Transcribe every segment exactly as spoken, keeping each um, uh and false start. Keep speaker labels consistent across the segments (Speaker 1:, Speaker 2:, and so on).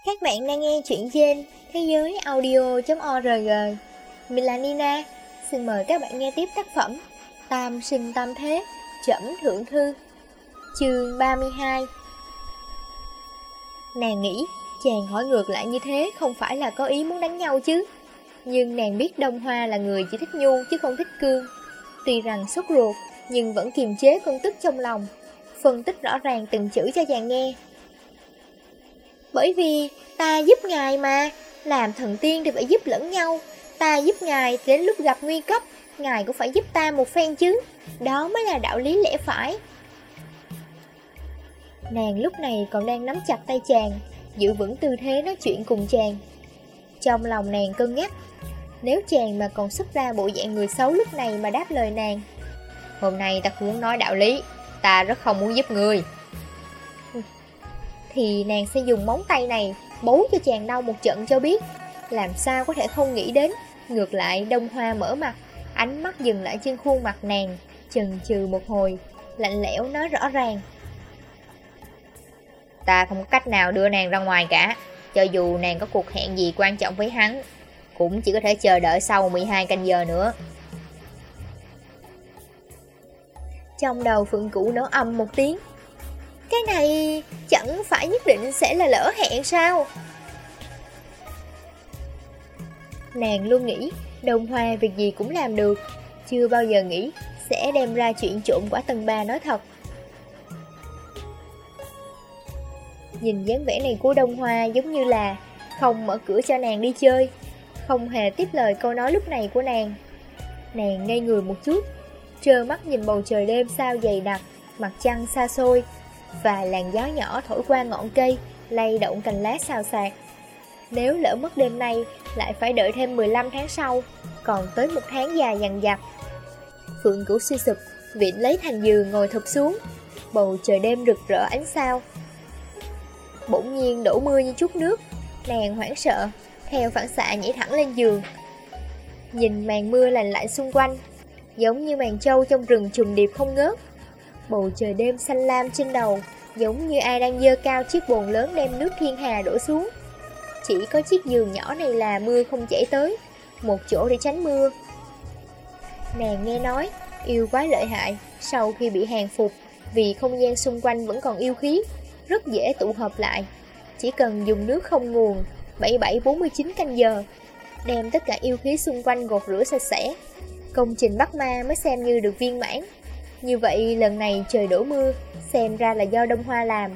Speaker 1: Các bạn đang nghe chuyện trên thế giới audio.org. Mình là Nina, xin mời các bạn nghe tiếp tác phẩm Tam sinh tam thế, Trẫm thượng thư. Chương ba mươi hai. Nàng nghĩ chàng hỏi ngược lại như thế không phải là có ý muốn đánh nhau chứ. Nhưng nàng biết Đông Hoa là người chỉ thích nhu chứ không thích cương. Tuy rằng sốt ruột nhưng vẫn kiềm chế cơn tức trong lòng, phân tích rõ ràng từng chữ cho chàng nghe. Bởi vì ta giúp ngài mà, làm thần tiên thì phải giúp lẫn nhau. Ta giúp ngài đến lúc gặp nguy cấp, ngài cũng phải giúp ta một phen chứ. Đó mới là đạo lý lẽ phải. Nàng lúc này còn đang nắm chặt tay chàng, giữ vững tư thế nói chuyện cùng chàng. Trong lòng nàng cân nhắc, nếu chàng mà còn xuất ra bộ dạng người xấu lúc này mà đáp lời nàng: hôm nay ta không muốn nói đạo lý, ta rất không muốn giúp người, thì nàng sẽ dùng móng tay này bấu cho chàng đau một trận cho biết. Làm sao có thể không nghĩ đến. Ngược lại Đông Hoa mở mặt, ánh mắt dừng lại trên khuôn mặt nàng, chần chừ một hồi, lạnh lẽo nói rõ ràng: ta không có cách nào đưa nàng ra ngoài cả. Cho dù nàng có cuộc hẹn gì quan trọng với hắn, cũng chỉ có thể chờ đợi sau mười hai canh giờ nữa. Trong đầu Phượng Cửu nổ ầm một tiếng. Cái này chẳng phải nhất định sẽ là lỡ hẹn sao? Nàng luôn nghĩ Đông Hoa việc gì cũng làm được, chưa bao giờ nghĩ sẽ đem ra chuyện trộm quả tầng ba nói thật. Nhìn dáng vẻ này của Đông Hoa giống như là không mở cửa cho nàng đi chơi, không hề tiếp lời câu nói lúc này của nàng. Nàng ngây người một chút, trơ mắt nhìn bầu trời đêm sao dày đặc, mặt trăng xa xôi, và làn gió nhỏ thổi qua ngọn cây, lay động cành lá xào xạc. Nếu lỡ mất đêm nay, lại phải đợi thêm mười lăm tháng sau, còn tới một tháng dài dằng dặc. Phượng Cửu suy sụp, vịn lấy thành giường ngồi thụp xuống. Bầu trời đêm rực rỡ ánh sao. Bỗng nhiên đổ mưa như chút nước. Nàng hoảng sợ, theo phản xạ nhảy thẳng lên giường. Nhìn màn mưa lành lạnh xung quanh, giống như màn trâu trong rừng trùng điệp không ngớt. Bầu trời đêm xanh lam trên đầu, giống như ai đang dơ cao chiếc bồn lớn đem nước thiên hà đổ xuống. Chỉ có chiếc giường nhỏ này là mưa không chảy tới, một chỗ để tránh mưa. Nàng nghe nói yêu quái lợi hại sau khi bị hàng phục, vì không gian xung quanh vẫn còn yêu khí, rất dễ tụ hợp lại. Chỉ cần dùng nước không nguồn bảy bảy bốn mươi chín canh giờ, đem tất cả yêu khí xung quanh gột rửa sạch sẽ, công trình bắt ma mới xem như được viên mãn. Như vậy lần này trời đổ mưa, xem ra là do Đông Hoa làm.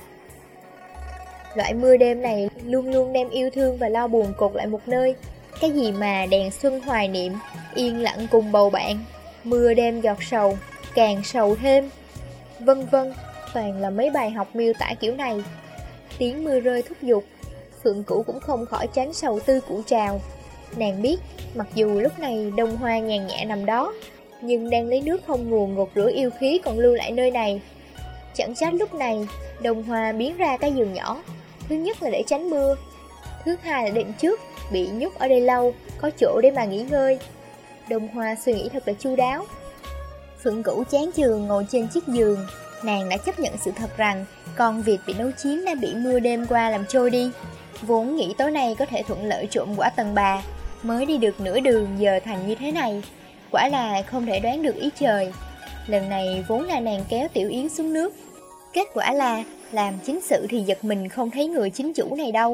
Speaker 1: Loại mưa đêm này luôn luôn đem yêu thương và lo buồn cột lại một nơi. Cái gì mà đèn xuân hoài niệm, yên lặng cùng bầu bạn, mưa đêm giọt sầu, càng sầu thêm, vân vân, toàn là mấy bài học miêu tả kiểu này. Tiếng mưa rơi thúc giục, Phượng Cửu cũng không khỏi tránh sầu tư cụ trào. Nàng biết, mặc dù lúc này Đông Hoa nhàn nhẹ nằm đó, nhưng đang lấy nước không nguồn gột rửa yêu khí còn lưu lại nơi này. Chẳng trách lúc này Đông Hoa biến ra cái giường nhỏ. Thứ nhất là để tránh mưa, thứ hai là định trước bị nhốt ở đây lâu, có chỗ để mà nghỉ ngơi. Đông Hoa suy nghĩ thật là chu đáo. Phượng Cửu chán chường ngồi trên chiếc giường. Nàng đã chấp nhận sự thật rằng con vịt bị nấu chín đã bị mưa đêm qua làm trôi đi. Vốn nghĩ tối nay có thể thuận lợi trộm quả tầng bà, mới đi được nửa đường giờ thành như thế này. Quả là không thể đoán được ý trời. Lần này vốn là nàng kéo Tiểu Yến xuống nước, kết quả là làm chính sự thì giật mình không thấy người chính chủ này đâu.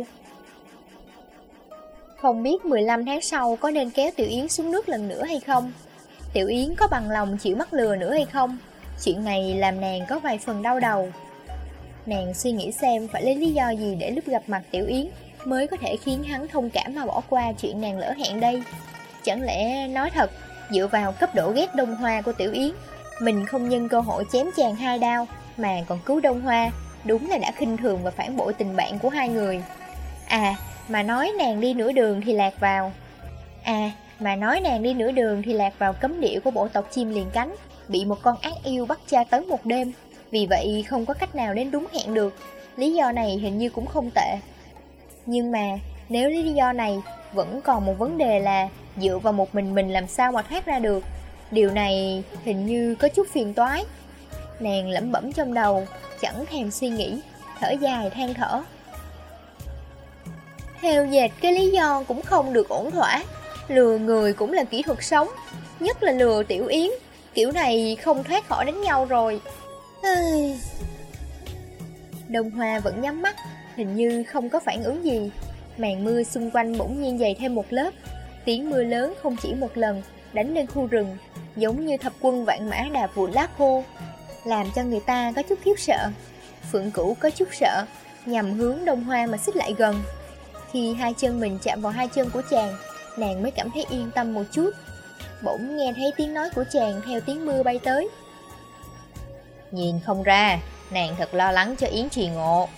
Speaker 1: Không biết mười lăm tháng sau có nên kéo Tiểu Yến xuống nước lần nữa hay không? Tiểu Yến có bằng lòng chịu mắc lừa nữa hay không? Chuyện này làm nàng có vài phần đau đầu. Nàng suy nghĩ xem phải lấy lý do gì để lúc gặp mặt Tiểu Yến mới có thể khiến hắn thông cảm mà bỏ qua chuyện nàng lỡ hẹn đây. Chẳng lẽ nói thật, dựa vào cấp độ ghét Đông Hoa của Tiểu Yến, mình không nhân cơ hội chém chàng hai đao mà còn cứu Đông Hoa, đúng là đã khinh thường và phản bội tình bạn của hai người. À, mà nói nàng đi nửa đường thì lạc vào À, mà nói nàng đi nửa đường thì lạc vào cấm địa của bộ tộc chim liền cánh, bị một con ác yêu bắt tra tấn một đêm, vì vậy không có cách nào đến đúng hẹn được. Lý do này hình như cũng không tệ. Nhưng mà nếu lý do này vẫn còn một vấn đề là dựa vào một mình mình làm sao mà thoát ra được. Điều này hình như có chút phiền toái. Nàng lẩm bẩm trong đầu, chẳng thèm suy nghĩ, thở dài than thở. Theo dệt cái lý do cũng không được ổn thỏa. Lừa người cũng là kỹ thuật sống, nhất là lừa Tiểu Yến. Kiểu này không thoát khỏi đánh nhau rồi. Đông Hoa vẫn nhắm mắt, hình như không có phản ứng gì. Màn mưa xung quanh bỗng nhiên dày thêm một lớp. Tiếng mưa lớn không chỉ một lần đánh lên khu rừng, giống như thập quân vạn mã đạp vụn lá khô, làm cho người ta có chút khiếp sợ. Phượng Cửu có chút sợ, nhằm hướng Đông Hoa mà xích lại gần. Khi hai chân mình chạm vào hai chân của chàng, nàng mới cảm thấy yên tâm một chút. Bỗng nghe thấy tiếng nói của chàng theo tiếng mưa bay tới. Nhìn không ra, nàng thật lo lắng cho Yến Trì Ngộ.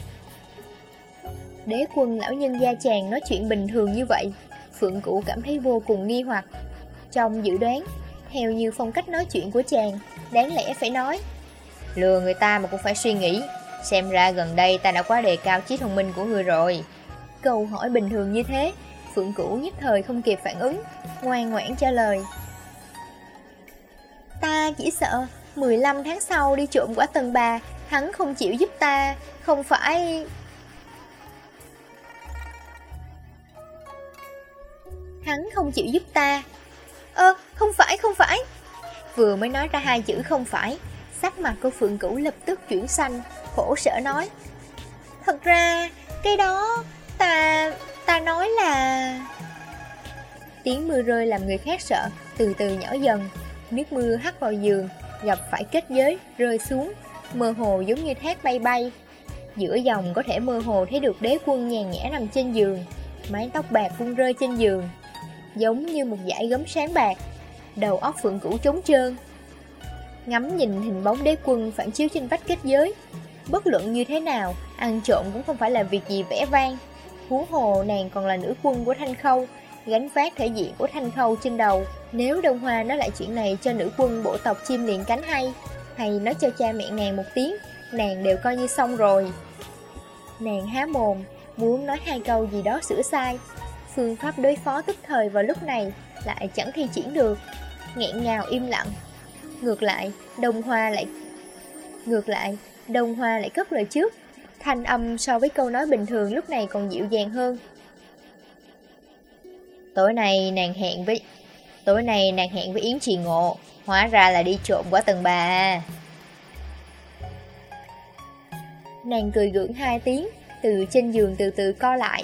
Speaker 1: Đế quân lão nhân gia chàng nói chuyện bình thường như vậy, Phượng Cửu cảm thấy vô cùng nghi hoặc. Trong dự đoán, theo như phong cách nói chuyện của chàng, đáng lẽ phải nói lừa người ta mà cũng phải suy nghĩ. Xem ra gần đây ta đã quá đề cao trí thông minh của người rồi. Câu hỏi bình thường như thế, Phượng Cửu nhất thời không kịp phản ứng, ngoan ngoãn trả lời. Ta chỉ sợ mười lăm tháng sau đi trộm quả tần bà, hắn không chịu giúp ta, không phải... Hắn không chịu giúp ta. Ơ, không phải, không phải. Vừa mới nói ra hai chữ không phải, sắc mặt của Phượng Cửu lập tức chuyển xanh, khổ sở nói. Thật ra, cái đó, ta, ta nói là... Tiếng mưa rơi làm người khác sợ, từ từ nhỏ dần. Nước mưa hắt vào giường, gặp phải kết giới, rơi xuống, mơ hồ giống như thác bay bay. Giữa dòng có thể mơ hồ thấy được đế quân nhàn nhã nằm trên giường, mái tóc bạc vung rơi trên giường, giống như một dải gấm sáng bạc. Đầu óc Phượng Cửu trống trơn, ngắm nhìn hình bóng đế quân phản chiếu trên vách kết giới. Bất luận như thế nào, ăn trộm cũng không phải là việc gì vẻ vang. Huống hồ nàng còn là nữ quân của Thanh Khâu, gánh vác thể diện của Thanh Khâu trên đầu. Nếu Đông Hoa nói lại chuyện này cho nữ quân bộ tộc chim liền cánh hay, hay nói cho cha mẹ nàng một tiếng, nàng đều coi như xong rồi. Nàng há mồm, muốn nói hai câu gì đó sửa sai. Phương pháp đối phó tức thời vào lúc này lại chẳng thi triển được, nghẹn ngào im lặng. Ngược lại, Đông Hoa lại Ngược lại, Đông Hoa lại cất lời trước. Thanh âm so với câu nói bình thường lúc này còn dịu dàng hơn. Tối nay nàng hẹn với Tối nay nàng hẹn với Yến Trì Ngộ, hóa ra là đi trộm quả tần bà à. Nàng cười gượng hai tiếng, từ trên giường từ từ co lại.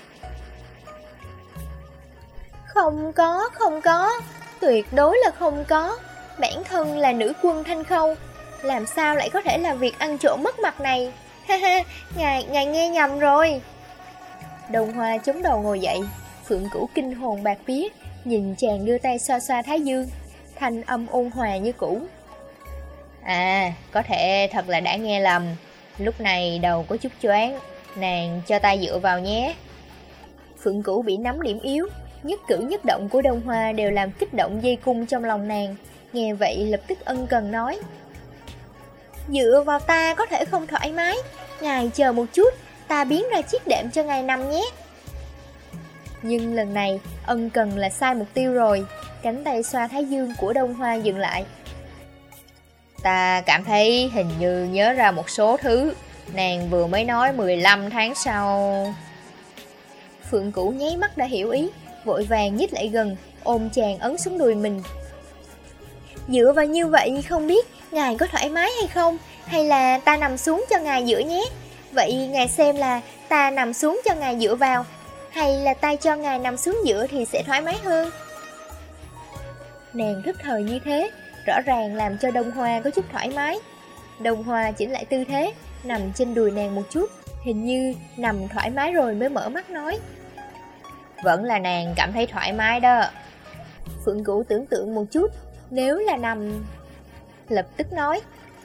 Speaker 1: Không có, không có, tuyệt đối là không có. Bản thân là nữ quân Thanh Khâu, làm sao lại có thể là việc ăn trộm mất mặt này. Ha ha, ngài, ngài nghe nhầm rồi. Đông Hoa chống đầu ngồi dậy, Phượng Cửu kinh hồn bạt vía, nhìn chàng đưa tay xoa xoa thái dương, thanh âm ôn hòa như cũ. À, có thể thật là đã nghe lầm. Lúc này đầu có chút choáng, nàng cho tay dựa vào nhé. Phượng Cửu bị nắm điểm yếu, nhất cử nhất động của Đông Hoa đều làm kích động dây cung trong lòng nàng. Nghe vậy lập tức ân cần nói. Dựa vào ta có thể không thoải mái, ngài chờ một chút, ta biến ra chiếc đệm cho ngài nằm nhé. Nhưng lần này ân cần là sai mục tiêu rồi. Cánh tay xoa thái dương của Đông Hoa dừng lại. Ta cảm thấy hình như nhớ ra một số thứ. Nàng vừa mới nói mười lăm tháng sau. Phượng Cửu nháy mắt đã hiểu ý, vội vàng nhích lại gần, ôm chàng ấn xuống đùi mình. Dựa vào như vậy không biết ngài có thoải mái hay không, hay là ta nằm xuống cho ngài dựa nhé. Vậy ngài xem là ta nằm xuống cho ngài dựa vào, hay là ta cho ngài nằm xuống dựa thì sẽ thoải mái hơn. Nàng thức thời như thế, rõ ràng làm cho Đông Hoa có chút thoải mái. Đông Hoa chỉnh lại tư thế, nằm trên đùi nàng một chút, hình như nằm thoải mái rồi mới mở mắt nói. Vẫn là nàng cảm thấy thoải mái đó. Phượng Cửu tưởng tượng một chút, nếu là nằm, lập tức nói.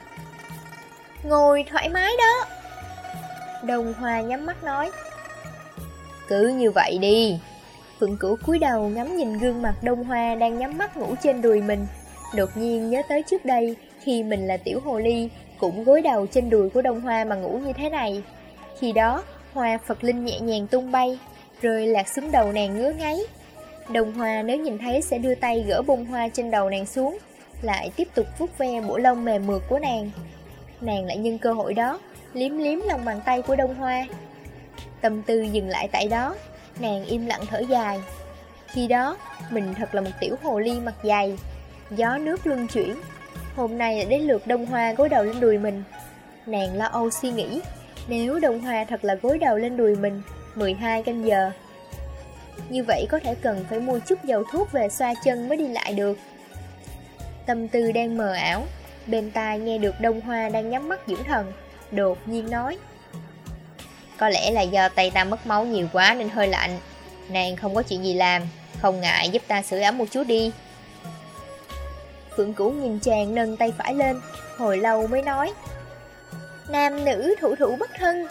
Speaker 1: Ngồi thoải mái đó. Đông Hoa nhắm mắt nói. Cứ như vậy đi. Phượng Cửu cúi đầu ngắm nhìn gương mặt Đông Hoa đang nhắm mắt ngủ trên đùi mình. Đột nhiên nhớ tới trước đây, khi mình là tiểu hồ ly, cũng gối đầu trên đùi của Đông Hoa mà ngủ như thế này. Khi đó, hoa Phật Linh nhẹ nhàng tung bay, rơi lạc xuống đầu nàng ngứa ngáy. Đông Hoa nếu nhìn thấy sẽ đưa tay gỡ bông hoa trên đầu nàng xuống, lại tiếp tục vuốt ve bộ lông mềm mượt của nàng. Nàng lại nhân cơ hội đó liếm liếm lòng bàn tay của Đông Hoa. Tâm tư dừng lại tại đó, nàng im lặng thở dài. Khi đó, mình thật là một tiểu hồ ly mặt dày. Gió nước luân chuyển. Hôm nay là đến lượt Đông Hoa gối đầu lên đùi mình. Nàng lo âu suy nghĩ, nếu Đông Hoa thật là gối đầu lên đùi mình mười hai canh giờ, như vậy có thể cần phải mua chút dầu thuốc về xoa chân mới đi lại được. Tâm tư đang mờ ảo, bên tai nghe được Đông Hoa đang nhắm mắt dưỡng thần, đột nhiên nói: có lẽ là do tay ta mất máu nhiều quá nên hơi lạnh. Nàng không có chuyện gì làm, không ngại giúp ta sưởi ấm một chút đi. Phượng Cửu nhìn chàng nâng tay phải lên, hồi lâu mới nói: nam nữ thủ thủ bất thân.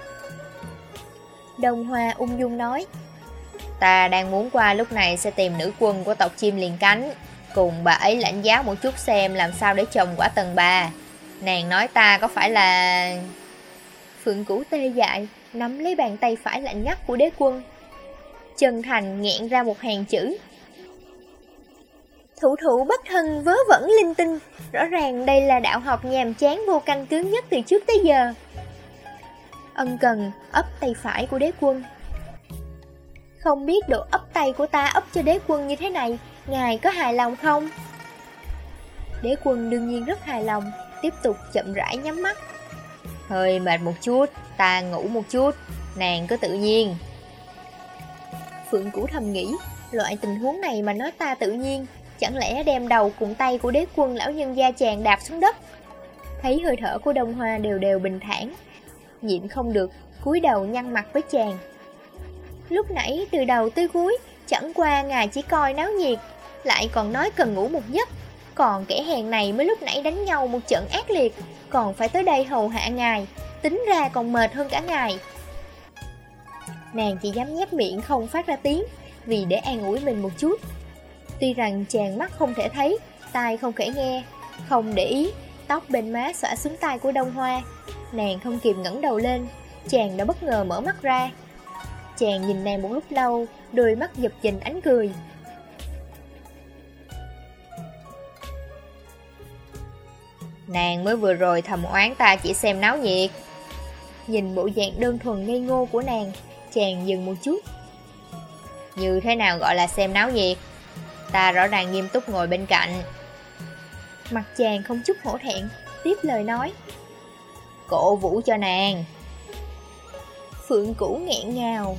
Speaker 1: Đông Hoa ung dung nói: ta đang muốn qua lúc này sẽ tìm nữ quân của tộc chim liền cánh, cùng bà ấy lãnh giáo một chút xem làm sao để trồng quả tầng ba. Nàng nói ta có phải là... Phượng Cửu tê dại, nắm lấy bàn tay phải lạnh ngắt của đế quân. Chân thành nghẹn ra một hàng chữ: thủ thủ bất thân vớ vẩn linh tinh. Rõ ràng đây là đạo học nhàm chán vô căn cứ nhất từ trước tới giờ. Ân cần ấp tay phải của đế quân. Không biết độ ấp tay của ta ấp cho đế quân như thế này, ngài có hài lòng không? Đế quân đương nhiên rất hài lòng, tiếp tục chậm rãi nhắm mắt. Hơi mệt một chút, ta ngủ một chút, nàng cứ tự nhiên. Phượng Cửu thầm nghĩ, loại tình huống này mà nói ta tự nhiên, chẳng lẽ đem đầu cùng tay của đế quân lão nhân gia chàng đạp xuống đất. Thấy hơi thở của Đông Hoa đều đều bình thản, nhịn không được, cúi đầu nhăn mặt với chàng. Lúc nãy từ đầu tới cuối, chẳng qua ngài chỉ coi náo nhiệt, lại còn nói cần ngủ một giấc. Còn kẻ hèn này mới lúc nãy đánh nhau một trận ác liệt, còn phải tới đây hầu hạ ngài, tính ra còn mệt hơn cả ngài. Nàng chỉ dám nhếch miệng không phát ra tiếng, vì để an ủi mình một chút. Tuy rằng chàng mắt không thể thấy, tai không thể nghe, không để ý, tóc bên má xõa xuống tai của Đông Hoa. Nàng không kịp ngẩng đầu lên, chàng đã bất ngờ mở mắt ra. Chàng nhìn nàng một lúc lâu, đôi mắt giật giật ánh cười. Nàng mới vừa rồi thầm oán ta chỉ xem náo nhiệt. Nhìn bộ dạng đơn thuần ngây ngô của nàng, chàng dừng một chút. Như thế nào gọi là xem náo nhiệt? Ta rõ ràng nghiêm túc ngồi bên cạnh. Mặt chàng không chút hổ thẹn, tiếp lời nói: cổ vũ cho nàng. Phượng Cửu nghẹn ngào.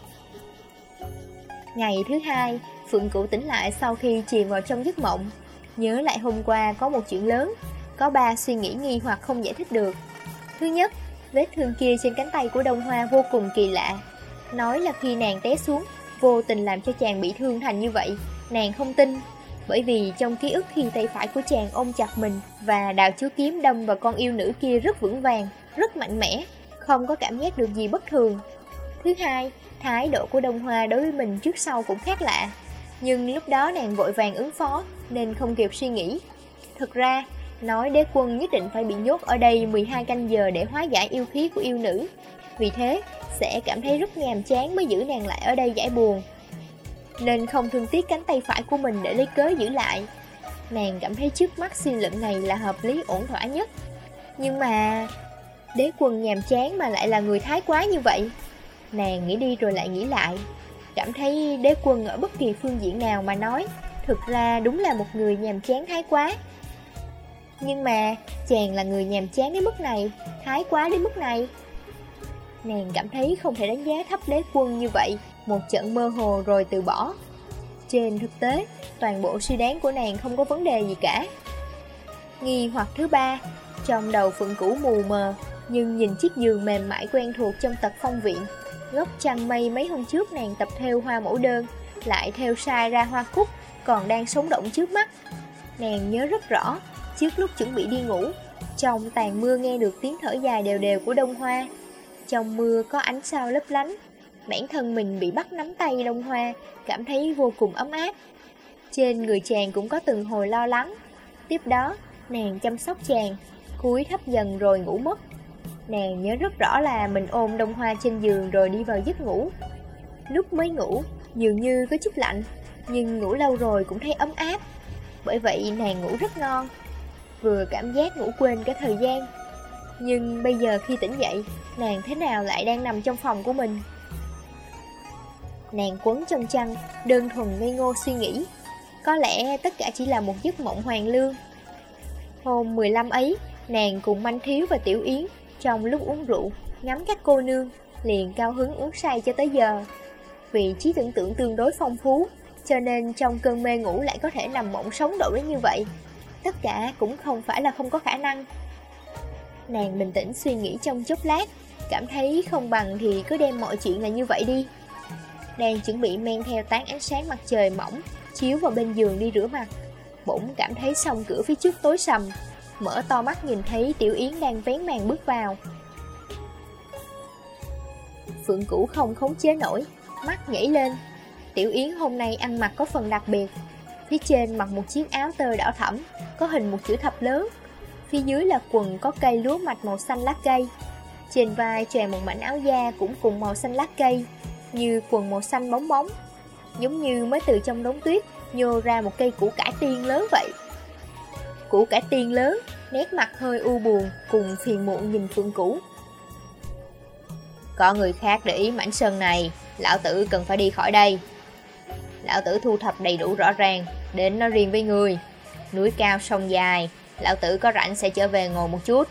Speaker 1: Ngày thứ hai, Phượng Cửu tỉnh lại sau khi chìm vào trong giấc mộng. Nhớ lại hôm qua có một chuyện lớn, có ba suy nghĩ nghi hoặc không giải thích được. Thứ nhất, vết thương kia trên cánh tay của Đông Hoa vô cùng kỳ lạ. Nói là khi nàng té xuống, vô tình làm cho chàng bị thương thành như vậy. Nàng không tin, bởi vì trong ký ức khi tay phải của chàng ôm chặt mình và đào chúa kiếm đâm vào con yêu nữ kia rất vững vàng, rất mạnh mẽ, không có cảm giác được gì bất thường. Thứ hai, thái độ của Đông Hoa đối với mình trước sau cũng khác lạ. Nhưng lúc đó nàng vội vàng ứng phó nên không kịp suy nghĩ. Thực ra, nói đế quân nhất định phải bị nhốt ở đây mười hai canh giờ để hóa giải yêu khí của yêu nữ. Vì thế, sẽ cảm thấy rất nhàm chán mới giữ nàng lại ở đây giải buồn. Nên không thương tiếc cánh tay phải của mình để lấy cớ giữ lại. Nàng cảm thấy trước mắt suy luận này là hợp lý ổn thỏa nhất. Nhưng mà... đế quân nhàm chán mà lại là người thái quá như vậy. Nàng nghĩ đi rồi lại nghĩ lại, cảm thấy đế quân ở bất kỳ phương diện nào mà nói, thực ra đúng là một người nhàm chán thái quá. Nhưng mà chàng là người nhàm chán đến mức này, thái quá đến mức này. Nàng cảm thấy không thể đánh giá thấp đế quân như vậy, một trận mơ hồ rồi từ bỏ. Trên thực tế, toàn bộ suy đoán của nàng không có vấn đề gì cả. Nghi hoặc thứ ba, trong đầu Phượng Cửu mù mờ, nhưng nhìn chiếc giường mềm mại quen thuộc trong tật phong viện, góc chăn mây mấy hôm trước nàng tập thêu hoa mẫu đơn, lại thêu sai ra hoa cúc, còn đang sống động trước mắt. Nàng nhớ rất rõ, trước lúc chuẩn bị đi ngủ, trong tàn mưa nghe được tiếng thở dài đều đều của Đông Hoa. Trong mưa có ánh sao lấp lánh, bản thân mình bị bắt nắm tay Đông Hoa, cảm thấy vô cùng ấm áp. Trên người chàng cũng có từng hồi lo lắng. Tiếp đó, nàng chăm sóc chàng, cúi thấp dần rồi ngủ mất. Nàng nhớ rất rõ là mình ôm Đông Hoa trên giường rồi đi vào giấc ngủ. Lúc mới ngủ, dường như có chút lạnh, nhưng ngủ lâu rồi cũng thấy ấm áp. Bởi vậy nàng ngủ rất ngon, vừa cảm giác ngủ quên cả thời gian. Nhưng bây giờ khi tỉnh dậy, nàng thế nào lại đang nằm trong phòng của mình? Nàng quấn trong chăn, đơn thuần ngây ngô suy nghĩ. Có lẽ tất cả chỉ là một giấc mộng hoàn lương. Hôm mười lăm ấy, nàng cùng Manh Thiếu và Tiểu Yến trong lúc uống rượu, ngắm các cô nương, liền cao hứng uống say cho tới giờ. Vì trí tưởng tượng tương đối phong phú, cho nên trong cơn mê ngủ lại có thể nằm mộng sống động đến như vậy. Tất cả cũng không phải là không có khả năng. Nàng bình tĩnh suy nghĩ trong chốc lát, cảm thấy không bằng thì cứ đem mọi chuyện là như vậy đi. Đang chuẩn bị men theo tán ánh sáng mặt trời mỏng chiếu vào bên giường đi rửa mặt, bỗng cảm thấy song cửa phía trước tối sầm. Mở to mắt nhìn thấy Tiểu Yến đang vén màn bước vào. Phượng Cửu không khống chế nổi, mắt nhảy lên. Tiểu Yến hôm nay ăn mặc có phần đặc biệt. Phía trên mặc một chiếc áo tơ đỏ thẫm, có hình một chữ thập lớn. Phía dưới là quần có cây lúa mạch màu xanh lá cây. Trên vai choàng một mảnh áo da cũng cùng màu xanh lá cây, như quần màu xanh bóng bóng, giống như mới từ trong đống tuyết nhô ra một cây củ cải tiên lớn vậy. Củ cải tiên lớn, nét mặt hơi u buồn cùng phiền muộn nhìn Phượng Cửu. Có người khác để ý mảnh sơn này, lão tử cần phải đi khỏi đây. Lão tử thu thập đầy đủ rõ ràng, đến nói riêng với người. Núi cao sông dài, lão tử có rảnh sẽ trở về ngồi một chút.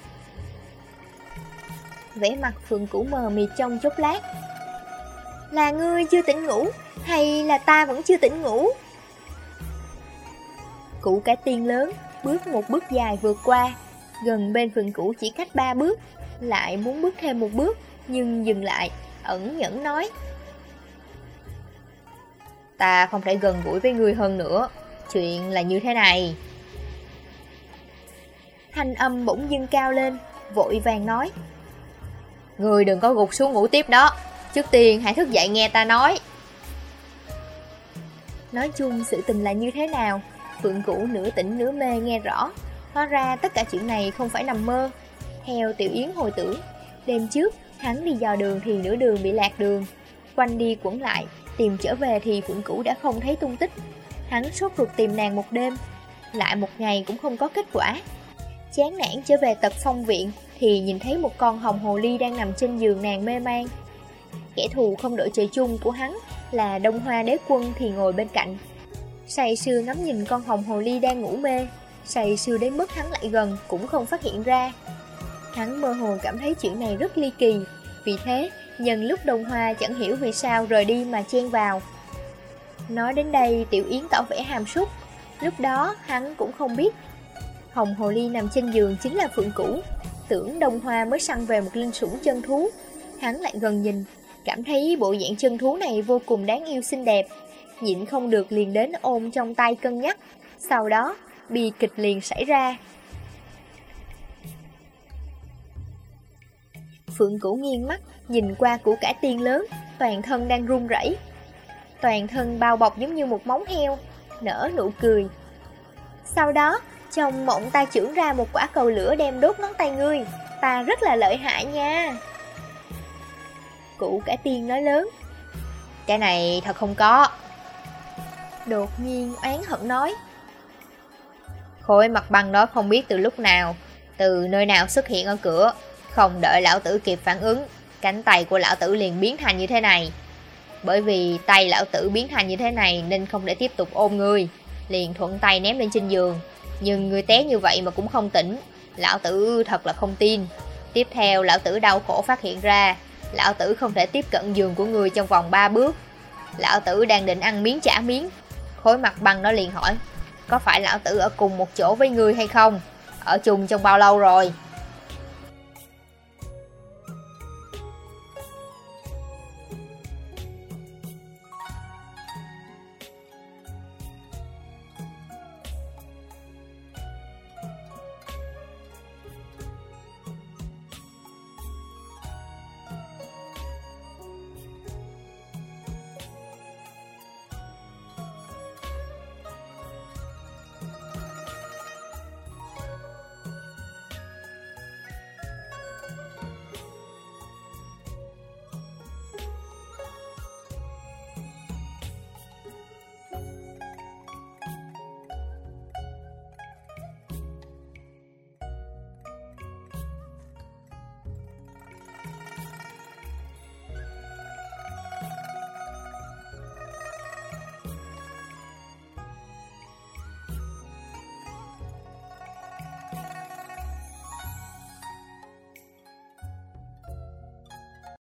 Speaker 1: Vẻ mặt Phượng Cửu mờ mịt trong chốc lát. Là ngươi chưa tỉnh ngủ, hay là ta vẫn chưa tỉnh ngủ? Củ cải tiên lớn, bước một bước dài vượt qua. Gần bên Phượng Cửu chỉ cách ba bước, lại muốn bước thêm một bước, nhưng dừng lại, ẩn nhẫn nói. Ta không thể gần gũi với ngươi hơn nữa. Chuyện là như thế này. Thanh âm bỗng dưng cao lên, vội vàng nói. Ngươi đừng có gục xuống ngủ tiếp đó. Trước tiên hãy thức dậy nghe ta nói. Nói chung sự tình là như thế nào, Phượng Cửu nửa tỉnh nửa mê nghe rõ. Hóa ra tất cả chuyện này không phải nằm mơ. Theo Tiểu Yến hồi tưởng, đêm trước hắn đi dò đường thì nửa đường bị lạc đường. Quanh đi quẩn lại, tìm trở về thì Phượng Cửu đã không thấy tung tích. Hắn sốt ruột tìm nàng một đêm, lại một ngày cũng không có kết quả. Chán nản trở về Tật Phong viện thì nhìn thấy một con hồng hồ ly đang nằm trên giường nàng mê man. Kẻ thù không đội trời chung của hắn là Đông Hoa đế quân thì ngồi bên cạnh, say sưa ngắm nhìn con hồng hồ ly đang ngủ mê, say sưa đến mức hắn lại gần cũng không phát hiện ra. Hắn mơ hồ cảm thấy chuyện này rất ly kỳ, vì thế nhân lúc Đông Hoa chẳng hiểu vì sao rời đi mà chen vào. Nói đến đây Tiểu Yến tỏ vẻ hàm sút. Lúc đó hắn cũng không biết hồng hồ ly nằm trên giường chính là Phượng Cửu. Tưởng Đông Hoa mới săn về một linh sủng chân thú. Hắn lại gần nhìn, cảm thấy bộ dạng chân thú này vô cùng đáng yêu xinh đẹp, nhịn không được liền đến ôm trong tay cân nhắc. Sau đó bi kịch liền xảy ra. Phượng Cửu nghiêng mắt nhìn qua củ cải tiên lớn, toàn thân đang run rẩy, toàn thân bao bọc giống như một móng heo, nở nụ cười. Sau đó trong mộng ta chưởng ra một quả cầu lửa đem đốt ngón tay ngươi, ta rất là lợi hại nha. Củ cải tiên nói lớn. Cái này thật không có. Đột nhiên oán hận nói. Khối mặt băng đó không biết từ lúc nào, từ nơi nào xuất hiện ở cửa. Không đợi lão tử kịp phản ứng, cánh tay của lão tử liền biến thành như thế này. Bởi vì tay lão tử biến thành như thế này nên không để tiếp tục ôm ngươi, liền thuận tay ném lên trên giường. Nhưng ngươi té như vậy mà cũng không tỉnh, lão tử thật là không tin. Tiếp theo lão tử đau khổ phát hiện ra lão tử không thể tiếp cận giường của ngươi trong vòng ba bước. Lão tử đang định ăn miếng trả miếng, khối mặt băng nó liền hỏi, có phải lão tử ở cùng một chỗ với ngươi hay không? Ở chung trong bao lâu rồi?